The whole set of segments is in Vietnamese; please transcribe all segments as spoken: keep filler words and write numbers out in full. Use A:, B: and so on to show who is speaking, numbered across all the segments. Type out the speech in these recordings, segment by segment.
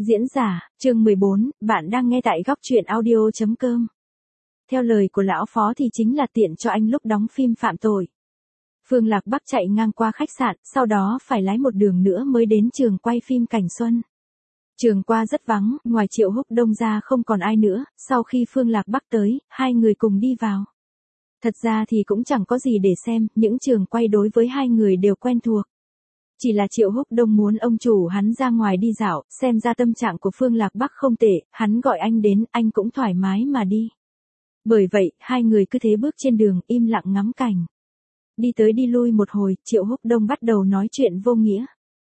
A: Diễn giả, chương mười bốn, bạn đang nghe tại góc truyện audio chấm com. Theo lời của lão phó thì chính là tiện cho anh lúc đóng phim phạm tội. Phương Lạc Bắc chạy ngang qua khách sạn, sau đó phải lái một đường nữa mới đến trường quay phim Cảnh Xuân. Trường qua rất vắng, ngoài Triệu Húc Đông ra không còn ai nữa, sau khi Phương Lạc Bắc tới, hai người cùng đi vào. Thật ra thì cũng chẳng có gì để xem, những trường quay đối với hai người đều quen thuộc. Chỉ là Triệu Húc Đông muốn ông chủ hắn ra ngoài đi dạo, xem ra tâm trạng của Phương Lạc Bắc không tệ, hắn gọi anh đến, anh cũng thoải mái mà đi. Bởi vậy, hai người cứ thế bước trên đường, im lặng ngắm cảnh. Đi tới đi lui một hồi, Triệu Húc Đông bắt đầu nói chuyện vô nghĩa.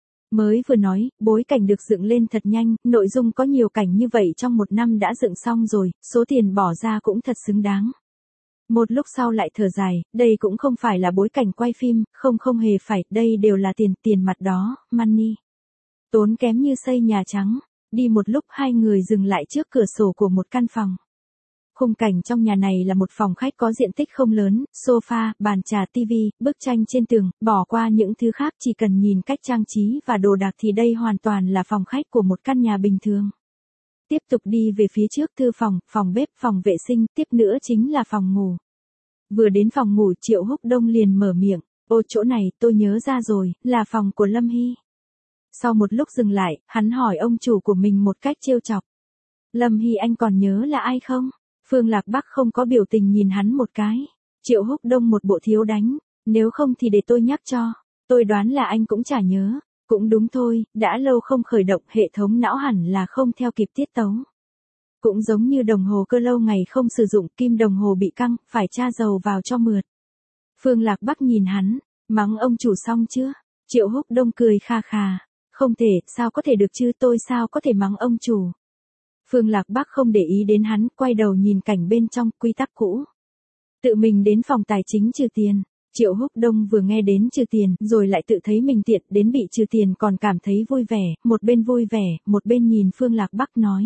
A: Mới vừa nói, bối cảnh được dựng lên thật nhanh, nội dung có nhiều cảnh như vậy trong một năm đã dựng xong rồi, số tiền bỏ ra cũng thật xứng đáng. Một lúc sau lại thở dài, đây cũng không phải là bối cảnh quay phim, không không hề phải, đây đều là tiền, tiền mặt đó, money. Tốn kém như xây Nhà Trắng. Đi một lúc hai người dừng lại trước cửa sổ của một căn phòng. Khung cảnh trong nhà này là một phòng khách có diện tích không lớn, sofa, bàn trà, tivi, bức tranh trên tường, bỏ qua những thứ khác chỉ cần nhìn cách trang trí và đồ đạc thì đây hoàn toàn là phòng khách của một căn nhà bình thường. Tiếp tục đi về phía trước thư phòng, phòng bếp, phòng vệ sinh, tiếp nữa chính là phòng ngủ. Vừa đến phòng ngủ Triệu Húc Đông liền mở miệng, ô chỗ này tôi nhớ ra rồi, là phòng của Lâm Hy. Sau một lúc dừng lại, hắn hỏi ông chủ của mình một cách trêu chọc. Lâm Hy anh còn nhớ là ai không? Phương Lạc Bắc không có biểu tình nhìn hắn một cái. Triệu Húc Đông một bộ thiếu đánh, nếu không thì để tôi nhắc cho, tôi đoán là anh cũng chả nhớ. Cũng đúng thôi, đã lâu không khởi động hệ thống não hẳn là không theo kịp tiết tấu. Cũng giống như đồng hồ cơ lâu ngày không sử dụng, kim đồng hồ bị căng, phải tra dầu vào cho mượt. Phương Lạc Bắc nhìn hắn, mắng ông chủ xong chưa? Triệu Húc Đông cười kha kha, không thể, sao có thể được chứ, tôi sao có thể mắng ông chủ. Phương Lạc Bắc không để ý đến hắn, quay đầu nhìn cảnh bên trong, quy tắc cũ. Tự mình đến phòng tài chính trừ tiền. Triệu Húc Đông vừa nghe đến trừ tiền, rồi lại tự thấy mình tiện, đến bị trừ tiền còn cảm thấy vui vẻ, một bên vui vẻ, một bên nhìn Phương Lạc Bắc nói.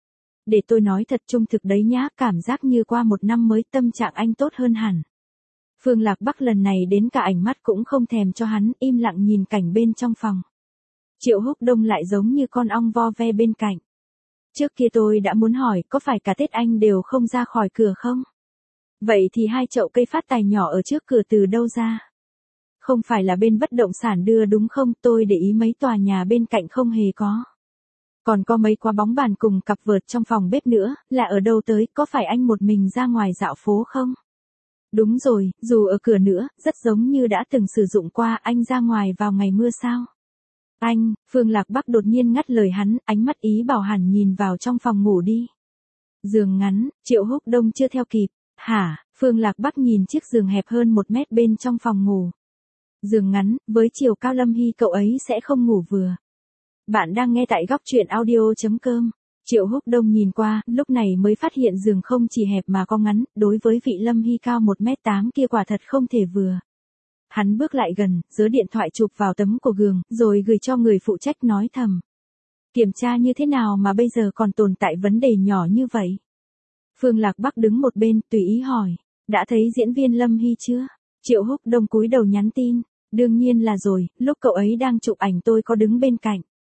A: Để tôi nói thật trung thực đấy nhá, cảm giác như qua một năm mới tâm trạng anh tốt hơn hẳn. Phương Lạc Bắc lần này đến cả ảnh mắt cũng không thèm cho hắn, im lặng nhìn cảnh bên trong phòng. Triệu Húc Đông lại giống như con ong vo ve bên cạnh. Trước kia tôi đã muốn hỏi, có phải cả Tết anh đều không ra khỏi cửa không? Vậy thì hai chậu cây phát tài nhỏ ở trước cửa từ đâu ra? Không phải là bên bất động sản đưa đúng không? Tôi để ý mấy tòa nhà bên cạnh không hề có. Còn có mấy quả bóng bàn cùng cặp vợt trong phòng bếp nữa, là ở đâu tới, có phải anh một mình ra ngoài dạo phố không? Đúng rồi, dù ở cửa nữa, rất giống như đã từng sử dụng qua, anh ra ngoài vào ngày mưa sao? Anh, Phương Lạc Bắc đột nhiên ngắt lời hắn, ánh mắt ý bảo hẳn nhìn vào trong phòng ngủ đi. Giường ngắn, Triệu Húc Đông chưa theo kịp. Hả, Phương Lạc Bắc nhìn chiếc giường hẹp hơn một mét bên trong phòng ngủ. Giường ngắn, với chiều cao Lâm Hy cậu ấy sẽ không ngủ vừa. Bạn đang nghe tại góc truyện audio chấm com. Triệu Húc Đông nhìn qua, lúc này mới phát hiện giường không chỉ hẹp mà có ngắn, đối với vị Lâm Hy cao một mét tám kia quả thật không thể vừa. Hắn bước lại gần, giơ điện thoại chụp vào tấm của giường, rồi gửi cho người phụ trách nói thầm. Kiểm tra như thế nào mà bây giờ còn tồn tại vấn đề nhỏ như vậy? Phương Lạc Bắc đứng một bên, tùy ý hỏi, đã thấy diễn viên Lâm Hy chưa? Triệu Húc Đông cúi đầu nhắn tin, đương nhiên là rồi, lúc cậu ấy đang chụp ảnh tôi có đứng bên cạnh.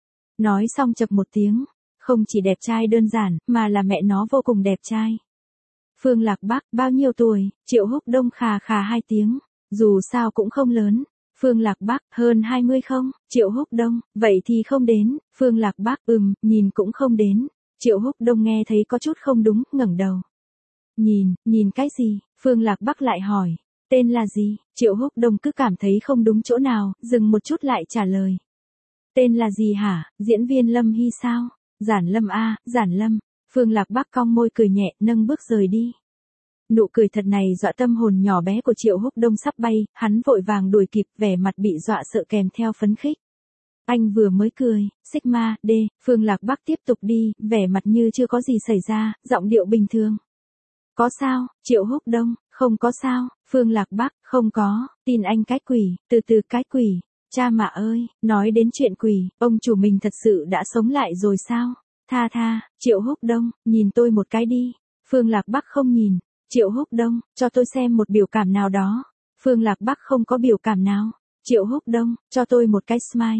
A: Nói xong chập một tiếng, không chỉ đẹp trai đơn giản, mà là mẹ nó vô cùng đẹp trai. Phương Lạc Bắc, bao nhiêu tuổi? Triệu Húc Đông khà khà hai tiếng, dù sao cũng không lớn. Phương Lạc Bắc, hơn hai mươi không? Triệu Húc Đông, vậy thì không đến. Phương Lạc Bắc, ừm, nhìn cũng không đến. Triệu Húc Đông nghe thấy có chút không đúng, ngẩng đầu. Nhìn, nhìn cái gì? Phương Lạc Bắc lại hỏi, tên là gì? Triệu Húc Đông cứ cảm thấy không đúng chỗ nào, dừng một chút lại trả lời. Tên là gì hả? Diễn viên Lâm Hy sao? Giản Lâm a, Giản Lâm. Phương Lạc Bắc cong môi cười nhẹ, nâng bước rời đi. Nụ cười thật này dọa tâm hồn nhỏ bé của Triệu Húc Đông sắp bay, hắn vội vàng đuổi kịp, vẻ mặt bị dọa sợ kèm theo phấn khích. Anh vừa mới cười, Sigma, D, Phương Lạc Bắc tiếp tục đi, vẻ mặt như chưa có gì xảy ra, giọng điệu bình thường. Có sao? Triệu Húc Đông, không có sao. Phương Lạc Bắc, không có, tin anh cái quỷ, từ từ cái quỷ. Cha mạ ơi, nói đến chuyện quỷ, ông chủ mình thật sự đã sống lại rồi sao? Tha tha, Triệu Húc Đông, nhìn tôi một cái đi. Phương Lạc Bắc không nhìn. Triệu Húc Đông, cho tôi xem một biểu cảm nào đó. Phương Lạc Bắc không có biểu cảm nào. Triệu Húc Đông, cho tôi một cái smile.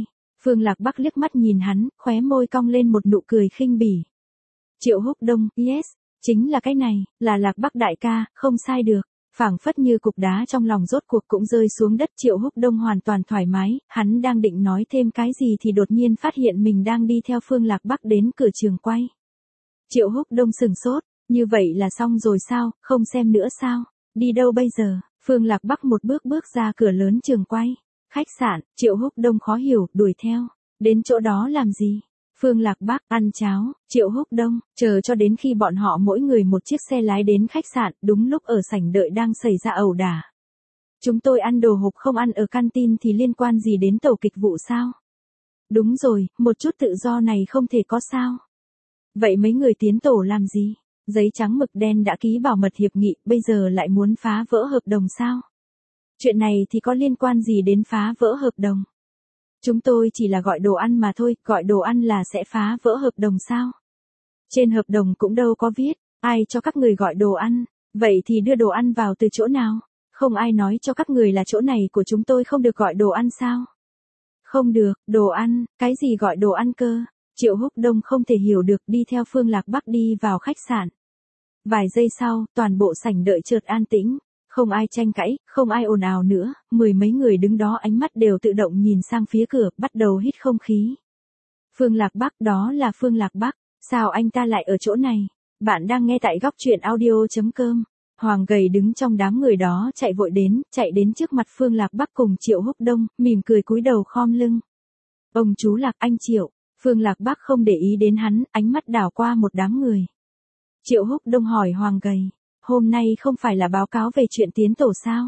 A: Phương Lạc Bắc liếc mắt nhìn hắn, khóe môi cong lên một nụ cười khinh bỉ. Triệu Húc Đông, yes, chính là cái này, là Lạc Bắc đại ca, không sai được. Phảng phất như cục đá trong lòng rốt cuộc cũng rơi xuống đất. Triệu Húc Đông hoàn toàn thoải mái, hắn đang định nói thêm cái gì thì đột nhiên phát hiện mình đang đi theo Phương Lạc Bắc đến cửa trường quay. Triệu Húc Đông sừng sốt, như vậy là xong rồi sao, không xem nữa sao, đi đâu bây giờ? Phương Lạc Bắc một bước bước ra cửa lớn trường quay. Khách sạn, Triệu Húc Đông khó hiểu, đuổi theo, đến chỗ đó làm gì? Phương Lạc Bắc, ăn cháo. Triệu Húc Đông, chờ cho đến khi bọn họ mỗi người một chiếc xe lái đến khách sạn, đúng lúc ở sảnh đợi đang xảy ra ẩu đả. Chúng tôi ăn đồ hộp không ăn ở canteen thì liên quan gì đến tổ kịch vụ sao? Đúng rồi, một chút tự do này không thể có sao? Vậy mấy người tiến tổ làm gì? Giấy trắng mực đen đã ký bảo mật hiệp nghị, bây giờ lại muốn phá vỡ hợp đồng sao? Chuyện này thì có liên quan gì đến phá vỡ hợp đồng? Chúng tôi chỉ là gọi đồ ăn mà thôi, gọi đồ ăn là sẽ phá vỡ hợp đồng sao? Trên hợp đồng cũng đâu có viết, ai cho các người gọi đồ ăn, vậy thì đưa đồ ăn vào từ chỗ nào? Không ai nói cho các người là chỗ này của chúng tôi không được gọi đồ ăn sao? Không được, đồ ăn, cái gì gọi đồ ăn cơ? Triệu Húc Đông không thể hiểu được, đi theo Phương Lạc Bắc đi vào khách sạn. Vài giây sau, toàn bộ sảnh đợi chợt an tĩnh. Không ai tranh cãi, không ai ồn ào nữa, mười mấy người đứng đó ánh mắt đều tự động nhìn sang phía cửa, bắt đầu hít không khí. Phương Lạc Bắc, đó là Phương Lạc Bắc, sao anh ta lại ở chỗ này? Bạn đang nghe tại góc truyện audio.com. Hoàng gầy đứng trong đám người đó chạy vội đến, chạy đến trước mặt Phương Lạc Bắc cùng Triệu Húc Đông, mỉm cười cúi đầu khom lưng. Ông chú Lạc, anh Triệu. Phương Lạc Bắc không để ý đến hắn, ánh mắt đảo qua một đám người. Triệu Húc Đông hỏi Hoàng gầy. Hôm nay không phải là báo cáo về chuyện tiến tổ sao?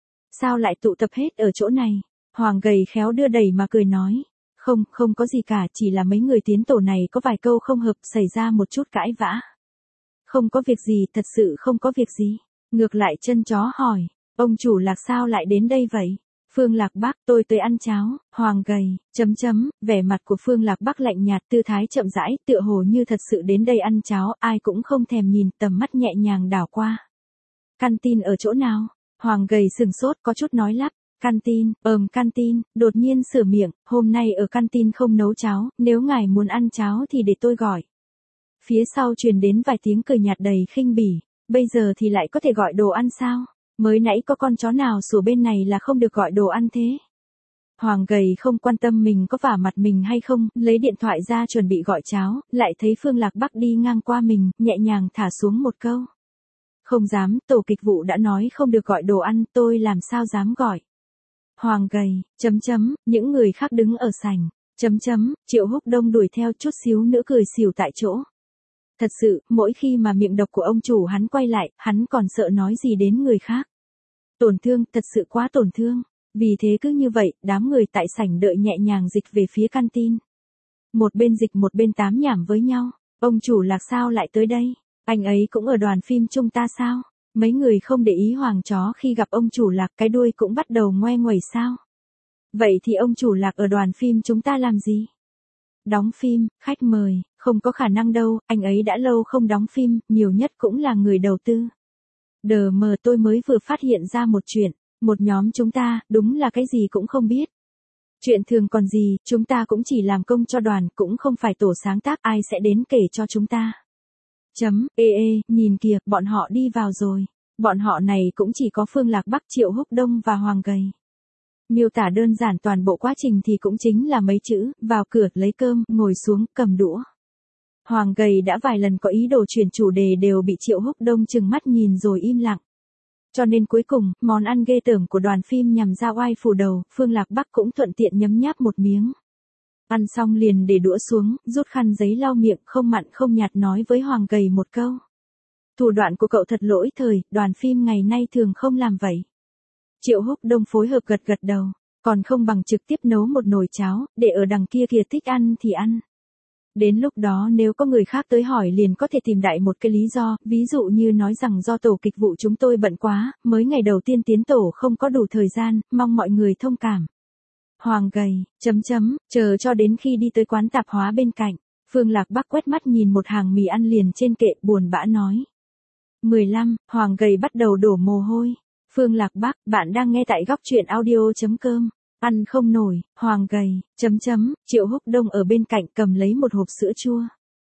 A: Sao lại tụ tập hết ở chỗ này? Hoàng gầy khéo đưa đẩy mà cười nói. Không, không có gì cả, chỉ là mấy người tiến tổ này có vài câu không hợp, xảy ra một chút cãi vã. Không có việc gì, thật sự không có việc gì. Ngược lại chân chó hỏi, ông chủ Lạc sao lại đến đây vậy? Phương Lạc Bắc, tôi tới ăn cháo. Hoàng gầy, chấm chấm, vẻ mặt của Phương Lạc Bắc lạnh nhạt, tư thái chậm rãi, tựa hồ như thật sự đến đây ăn cháo, ai cũng không thèm nhìn, tầm mắt nhẹ nhàng đảo qua. Canteen ở chỗ nào? Hoàng gầy sừng sốt, có chút nói lắp. Canteen, ờm canteen, đột nhiên sửa miệng, hôm nay ở canteen không nấu cháo, nếu ngài muốn ăn cháo thì để tôi gọi. Phía sau truyền đến vài tiếng cười nhạt đầy khinh bỉ, bây giờ thì lại có thể gọi đồ ăn sao? Mới nãy có con chó nào sủa bên này là không được gọi đồ ăn thế? Hoàng gầy không quan tâm mình có vả mặt mình hay không, lấy điện thoại ra chuẩn bị gọi cháo, lại thấy Phương Lạc Bắc đi ngang qua mình, nhẹ nhàng thả xuống một câu. Không dám, tổ kịch vụ đã nói không được gọi đồ ăn, tôi làm sao dám gọi. Hoàng gầy, chấm chấm, những người khác đứng ở sảnh, chấm chấm, Triệu Húc Đông đuổi theo chút xíu nữa cười xỉu tại chỗ. Thật sự, mỗi khi mà miệng độc của ông chủ hắn quay lại, hắn còn sợ nói gì đến người khác. Tổn thương, thật sự quá tổn thương. Vì thế cứ như vậy, đám người tại sảnh đợi nhẹ nhàng dịch về phía canteen. Một bên dịch một bên tám nhảm với nhau. Ông chủ Lạc sao lại tới đây? Anh ấy cũng ở đoàn phim chúng ta sao? Mấy người không để ý Hoàng chó khi gặp ông chủ Lạc cái đuôi cũng bắt đầu ngoe nguẩy sao? Vậy thì ông chủ Lạc ở đoàn phim chúng ta làm gì? Đóng phim, khách mời, không có khả năng đâu, anh ấy đã lâu không đóng phim, nhiều nhất cũng là người đầu tư. Đờ mờ tôi mới vừa phát hiện ra một chuyện, một nhóm chúng ta, đúng là cái gì cũng không biết. Chuyện thường còn gì, chúng ta cũng chỉ làm công cho đoàn, cũng không phải tổ sáng tác, ai sẽ đến kể cho chúng ta. Chấm, ê ê, nhìn kìa, bọn họ đi vào rồi. Bọn họ này cũng chỉ có Phương Lạc Bắc, Triệu Húc Đông và Hoàng gầy. Miêu tả đơn giản toàn bộ quá trình thì cũng chính là mấy chữ, vào cửa, lấy cơm, ngồi xuống, cầm đũa. Hoàng gầy đã vài lần có ý đồ chuyển chủ đề đều bị Triệu Húc Đông chừng mắt nhìn rồi im lặng. Cho nên cuối cùng, món ăn ghê tởm của đoàn phim nhằm ra oai phủ đầu, Phương Lạc Bắc cũng thuận tiện nhấm nháp một miếng. Ăn xong liền để đũa xuống, rút khăn giấy lau miệng, không mặn không nhạt nói với Hoàng gầy một câu. Thủ đoạn của cậu thật lỗi thời, đoàn phim ngày nay thường không làm vậy. Triệu Húc Đông phối hợp gật gật đầu, còn không bằng trực tiếp nấu một nồi cháo, để ở đằng kia kìa thích ăn thì ăn. Đến lúc đó nếu có người khác tới hỏi liền có thể tìm đại một cái lý do, ví dụ như nói rằng do tổ kịch vụ chúng tôi bận quá, mới ngày đầu tiên tiến tổ không có đủ thời gian, mong mọi người thông cảm. Hoàng gầy, chấm chấm, chờ cho đến khi đi tới quán tạp hóa bên cạnh, Phương Lạc Bắc quét mắt nhìn một hàng mì ăn liền trên kệ, buồn bã nói. mười lăm, Hoàng gầy bắt đầu đổ mồ hôi. Phương Lạc Bắc, bạn đang nghe tại góc truyện audio.com. Ăn không nổi, Hoàng gầy, chấm chấm, Triệu Húc Đông ở bên cạnh cầm lấy một hộp sữa chua.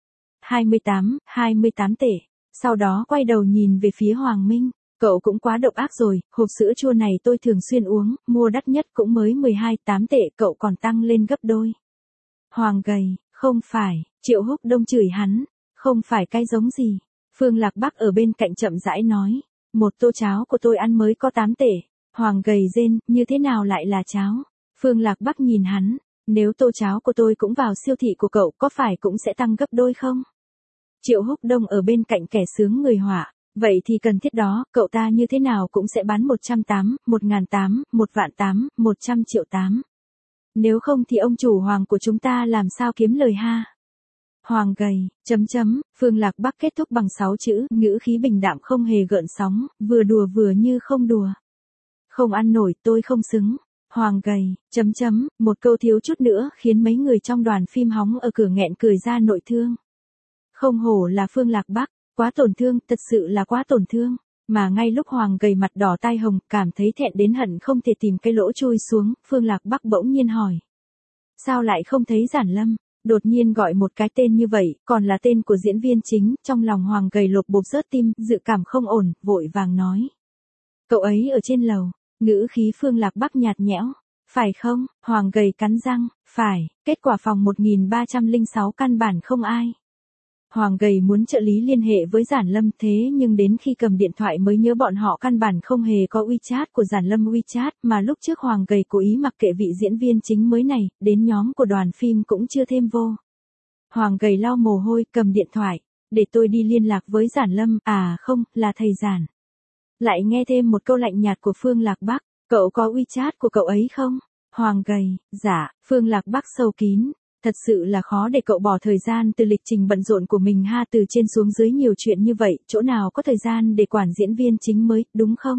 A: hai mươi tám, hai mươi tám tệ. Sau đó quay đầu nhìn về phía Hoàng Minh. Cậu cũng quá độc ác rồi, hộp sữa chua này tôi thường xuyên uống, mua đắt nhất cũng mới mười hai, tám tệ, cậu còn tăng lên gấp đôi. Hoàng gầy, không phải, Triệu Húc Đông chửi hắn, không phải cái giống gì. Phương Lạc Bắc ở bên cạnh chậm rãi nói, một tô cháo của tôi ăn mới có tám tệ. Hoàng gầy rên, như thế nào lại là cháo? Phương Lạc Bắc nhìn hắn, nếu tô cháo của tôi cũng vào siêu thị của cậu có phải cũng sẽ tăng gấp đôi không? Triệu Húc Đông ở bên cạnh kẻ sướng người họa, vậy thì cần thiết đó, cậu ta như thế nào cũng sẽ bán một trăm tám, một ngàn tám, một vạn tám, một trăm triệu tám. Nếu không thì ông chủ Hoàng của chúng ta làm sao kiếm lời ha? Hoàng gầy, chấm chấm, Phương Lạc Bắc kết thúc bằng sáu chữ, ngữ khí bình đạm không hề gợn sóng, vừa đùa vừa như không đùa. Không ăn nổi, tôi không xứng. Hoàng gầy, chấm chấm, một câu thiếu chút nữa khiến mấy người trong đoàn phim hóng ở cửa nghẹn cười ra nội thương. Không hổ là Phương Lạc Bắc, quá tổn thương, thật sự là quá tổn thương. Mà ngay lúc Hoàng gầy mặt đỏ tai hồng, cảm thấy thẹn đến hận không thể tìm cái lỗ chui xuống, Phương Lạc Bắc bỗng nhiên hỏi. Sao lại không thấy Giản Lâm? Đột nhiên gọi một cái tên như vậy, còn là tên của diễn viên chính, trong lòng Hoàng gầy lột bột rớt tim, dự cảm không ổn, vội vàng nói. Cậu ấy ở trên lầu, ngữ khí Phương Lạc Bắc nhạt nhẽo. Phải không? Hoàng gầy cắn răng, phải, kết quả phòng một nghìn ba trăm lẻ sáu căn bản không ai. Hoàng gầy muốn trợ lý liên hệ với Giản Lâm thế nhưng đến khi cầm điện thoại mới nhớ bọn họ căn bản không hề có WeChat của Giản Lâm WeChat mà lúc trước Hoàng gầy cố ý mặc kệ vị diễn viên chính mới này, đến nhóm của đoàn phim cũng chưa thêm vô. Hoàng gầy lau mồ hôi cầm điện thoại, để tôi đi liên lạc với Giản Lâm, à không, là thầy Giản. Lại nghe thêm một câu lạnh nhạt của Phương Lạc Bắc, cậu có WeChat của cậu ấy không? Hoàng gầy, dạ, Phương Lạc Bắc sâu kín. Thật sự là khó để cậu bỏ thời gian từ lịch trình bận rộn của mình ha, từ trên xuống dưới nhiều chuyện như vậy, chỗ nào có thời gian để quản diễn viên chính mới, đúng không?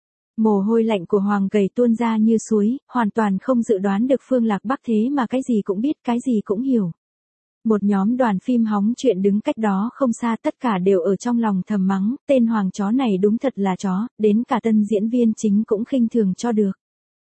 A: Mồ hôi lạnh của Hoàng gầy tuôn ra như suối, hoàn toàn không dự đoán được Phương Lạc Bắc thế mà cái gì cũng biết, cái gì cũng hiểu. Một nhóm đoàn phim hóng chuyện đứng cách đó không xa, tất cả đều ở trong lòng thầm mắng, tên Hoàng chó này đúng thật là chó, đến cả tân diễn viên chính cũng khinh thường cho được.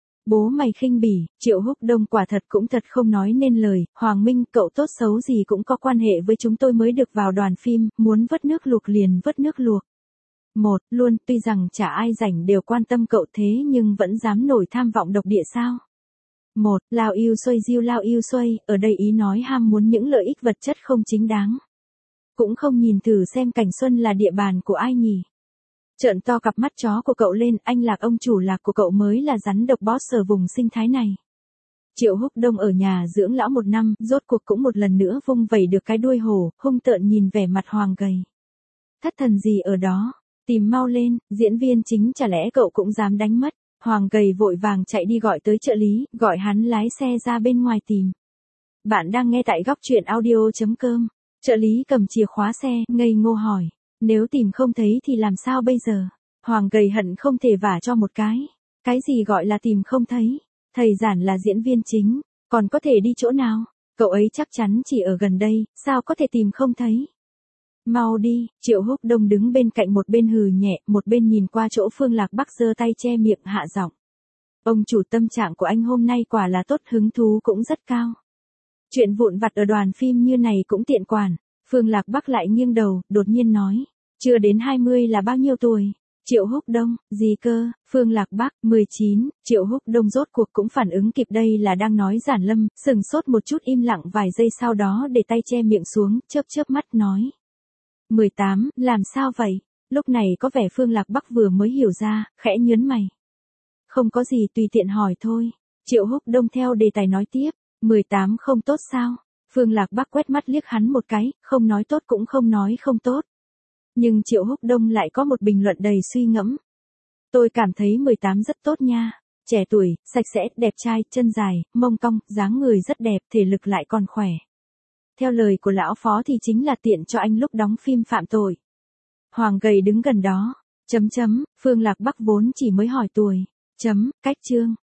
A: Bố mày khinh bỉ, Triệu Húc Đông quả thật cũng thật không nói nên lời, Hoàng Minh cậu tốt xấu gì cũng có quan hệ với chúng tôi mới được vào đoàn phim, muốn vớt nước luộc liền vớt nước luộc. Một, luôn, tuy rằng chả ai rảnh đều quan tâm cậu thế nhưng vẫn dám nổi tham vọng độc địa sao? Một, lao yêu xoay diêu lao yêu xoay, ở đây ý nói ham muốn những lợi ích vật chất không chính đáng. Cũng không nhìn thử xem Cảnh Xuân là địa bàn của ai nhỉ? Trợn to cặp mắt chó của cậu lên, anh Lạc ông chủ Lạc của cậu mới là rắn độc boss ở vùng sinh thái này. Triệu Húc Đông ở nhà dưỡng lão một năm, rốt cuộc cũng một lần nữa vung vẩy được cái đuôi hổ, hung tợn nhìn vẻ mặt Hoàng gầy. Thất thần gì ở đó, tìm mau lên, diễn viên chính chả lẽ cậu cũng dám đánh mất. Hoàng gầy vội vàng chạy đi gọi tới trợ lý, gọi hắn lái xe ra bên ngoài tìm. Bạn đang nghe tại góc truyện audio chấm com. Trợ lý cầm chìa khóa xe, ngây ngô hỏi. Nếu tìm không thấy thì làm sao bây giờ? Hoàng gầy hận không thể vả cho một cái. Cái gì gọi là tìm không thấy? Thầy Giản là diễn viên chính, còn có thể đi chỗ nào? Cậu ấy chắc chắn chỉ ở gần đây, sao có thể tìm không thấy? Mau đi, Triệu Húc Đông đứng bên cạnh một bên hừ nhẹ, một bên nhìn qua chỗ Phương Lạc Bắc giơ tay che miệng hạ giọng. Ông chủ tâm trạng của anh hôm nay quả là tốt, hứng thú cũng rất cao. Chuyện vụn vặt ở đoàn phim như này cũng tiện quản. Phương Lạc Bắc lại nghiêng đầu, đột nhiên nói. Chưa đến hai mươi là bao nhiêu tuổi? Triệu Húc Đông, gì cơ? Phương Lạc Bắc, mười chín, Triệu Húc Đông rốt cuộc cũng phản ứng kịp đây là đang nói Giản Lâm, sừng sốt một chút im lặng vài giây sau đó để tay che miệng xuống, chớp chớp mắt nói. mười tám, làm sao vậy? Lúc này có vẻ Phương Lạc Bắc vừa mới hiểu ra, khẽ nhớn mày. Không có gì, tùy tiện hỏi thôi. Triệu Húc Đông theo đề tài nói tiếp, mười tám không tốt sao? Phương Lạc Bắc quét mắt liếc hắn một cái, không nói tốt cũng không nói không tốt. Nhưng Triệu Húc Đông lại có một bình luận đầy suy ngẫm. Tôi cảm thấy mười tám rất tốt nha. Trẻ tuổi, sạch sẽ, đẹp trai, chân dài, mông cong, dáng người rất đẹp, thể lực lại còn khỏe. Theo lời của lão phó thì chính là tiện cho anh lúc đóng phim phạm tội. Hoàng gầy đứng gần đó. Chấm chấm, Phương Lạc Bắc vốn chỉ mới hỏi tuổi. Chấm, cách chương.